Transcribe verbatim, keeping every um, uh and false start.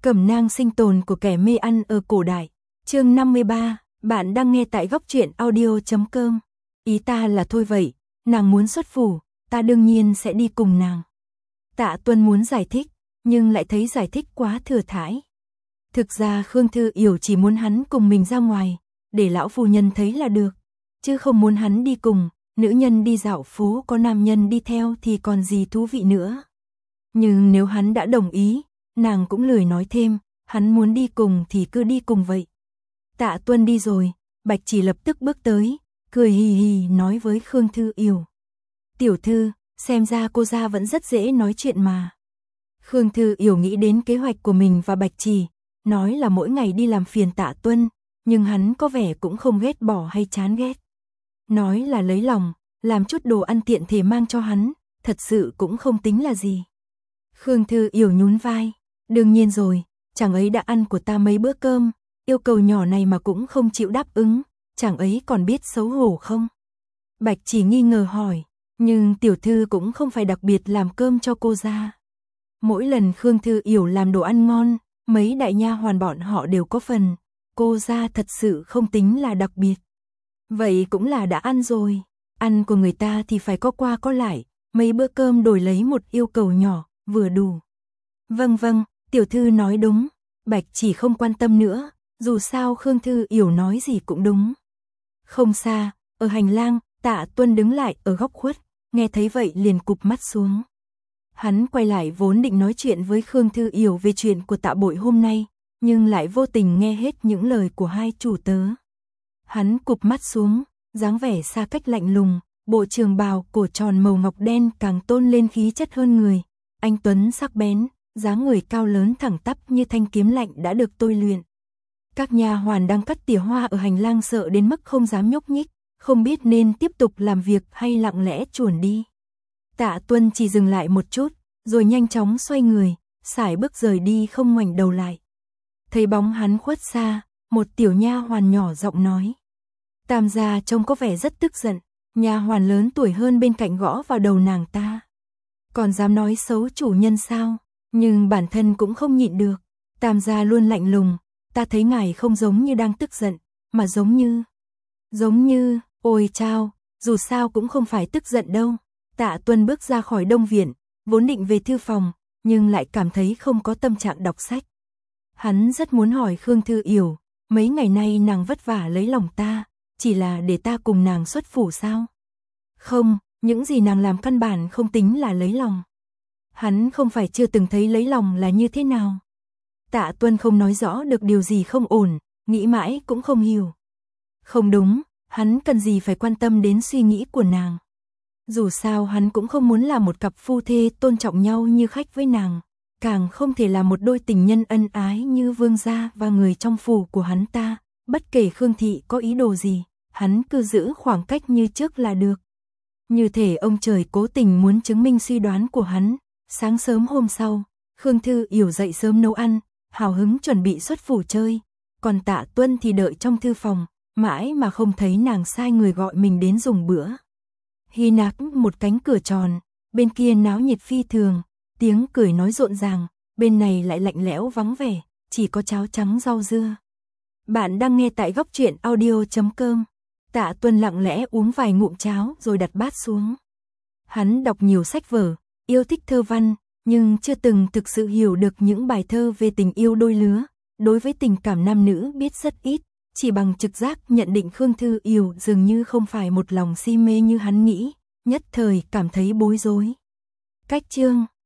Cẩm nang sinh tồn của kẻ mê ăn ở cổ đại. Chương năm mươi ba, bạn đang nghe tại góc truyện audio chấm com. Ý ta là thôi vậy, nàng muốn xuất phủ, ta đương nhiên sẽ đi cùng nàng. Tạ Tuân muốn giải thích, nhưng lại thấy giải thích quá thừa thãi. Thực ra Khương Thư Yểu chỉ muốn hắn cùng mình ra ngoài, để lão phu nhân thấy là được, chứ không muốn hắn đi cùng. Nữ nhân đi dạo phố có nam nhân đi theo thì còn gì thú vị nữa. Nhưng nếu hắn đã đồng ý, nàng cũng lười nói thêm, hắn muốn đi cùng thì cứ đi cùng vậy. Tạ Tuân đi rồi, Bạch Chỉ lập tức bước tới, cười hì hì nói với Khương Thư Yểu. Tiểu thư, xem ra cô gia vẫn rất dễ nói chuyện mà. Khương Thư Yểu nghĩ đến kế hoạch của mình và Bạch Chỉ, nói là mỗi ngày đi làm phiền Tạ Tuân, nhưng hắn có vẻ cũng không ghét bỏ hay chán ghét. Nói là lấy lòng, làm chút đồ ăn tiện thể mang cho hắn, thật sự cũng không tính là gì. Khương Thư Yểu nhún vai, đương nhiên rồi, chàng ấy đã ăn của ta mấy bữa cơm, yêu cầu nhỏ này mà cũng không chịu đáp ứng, chàng ấy còn biết xấu hổ không? Bạch Chỉ nghi ngờ hỏi, nhưng tiểu thư cũng không phải đặc biệt làm cơm cho cô gia. Mỗi lần Khương Thư Yểu làm đồ ăn ngon, mấy đại nha hoàn bọn họ đều có phần, cô gia thật sự không tính là đặc biệt. Vậy cũng là đã ăn rồi, ăn của người ta thì phải có qua có lại, mấy bữa cơm đổi lấy một yêu cầu nhỏ, vừa đủ. Vâng vâng, tiểu thư nói đúng, Bạch Chỉ không quan tâm nữa, dù sao Khương Thư Yểu nói gì cũng đúng. Không xa, ở hành lang, Tạ Tuân đứng lại ở góc khuất, nghe thấy vậy liền cụp mắt xuống. Hắn quay lại vốn định nói chuyện với Khương Thư Yểu về chuyện của Tạ Bội hôm nay, nhưng lại vô tình nghe hết những lời của hai chủ tớ. Hắn cụp mắt xuống, dáng vẻ xa cách lạnh lùng, bộ trường bào cổ tròn màu ngọc đen càng tôn lên khí chất hơn người. Anh tuấn sắc bén, dáng người cao lớn thẳng tắp như thanh kiếm lạnh đã được tôi luyện. Các nha hoàn đang cắt tỉa hoa ở hành lang sợ đến mức không dám nhúc nhích, không biết nên tiếp tục làm việc hay lặng lẽ chuồn đi. Tạ Tuân chỉ dừng lại một chút, rồi nhanh chóng xoay người, sải bước rời đi không ngoảnh đầu lại. Thấy bóng hắn khuất xa, một tiểu nha hoàn nhỏ giọng nói. Tam gia trông có vẻ rất tức giận, nha hoàn lớn tuổi hơn bên cạnh gõ vào đầu nàng ta. Còn dám nói xấu chủ nhân sao? Nhưng bản thân cũng không nhịn được. Tam gia luôn lạnh lùng, ta thấy ngài không giống như đang tức giận, mà giống như... Giống như, ôi chao, dù sao cũng không phải tức giận đâu. Tạ Tuân bước ra khỏi Đông Viện, vốn định về thư phòng, nhưng lại cảm thấy không có tâm trạng đọc sách. Hắn rất muốn hỏi Khương Thư Yểu, mấy ngày nay nàng vất vả lấy lòng ta, chỉ là để ta cùng nàng xuất phủ sao? Không, những gì nàng làm căn bản không tính là lấy lòng. Hắn không phải chưa từng thấy lấy lòng là như thế nào. Tạ Tuân không nói rõ được điều gì không ổn, nghĩ mãi cũng không hiểu. Không đúng, hắn cần gì phải quan tâm đến suy nghĩ của nàng. Dù sao hắn cũng không muốn là một cặp phu thê tôn trọng nhau như khách với nàng, càng không thể là một đôi tình nhân ân ái như vương gia và người trong phủ của hắn ta. Bất kể Khương Thị có ý đồ gì, hắn cứ giữ khoảng cách như trước là được. Như thể ông trời cố tình muốn chứng minh suy đoán của hắn. Sáng sớm hôm sau, Khương Thư Yểu dậy sớm nấu ăn, hào hứng chuẩn bị xuất phủ chơi. Còn Tạ Tuân thì đợi trong thư phòng, mãi mà không thấy nàng sai người gọi mình đến dùng bữa. Hi nạc một cánh cửa tròn, bên kia náo nhiệt phi thường, tiếng cười nói rộn ràng, bên này lại lạnh lẽo vắng vẻ, chỉ có cháo trắng rau dưa. Bạn đang nghe tại góc truyện audio chấm com. Tạ Tuân lặng lẽ uống vài ngụm cháo rồi đặt bát xuống. Hắn đọc nhiều sách vở, yêu thích thơ văn, nhưng chưa từng thực sự hiểu được những bài thơ về tình yêu đôi lứa. Đối với tình cảm nam nữ biết rất ít, chỉ bằng trực giác nhận định Khương Thư Yểu dường như không phải một lòng si mê như hắn nghĩ, nhất thời cảm thấy bối rối. Cách chương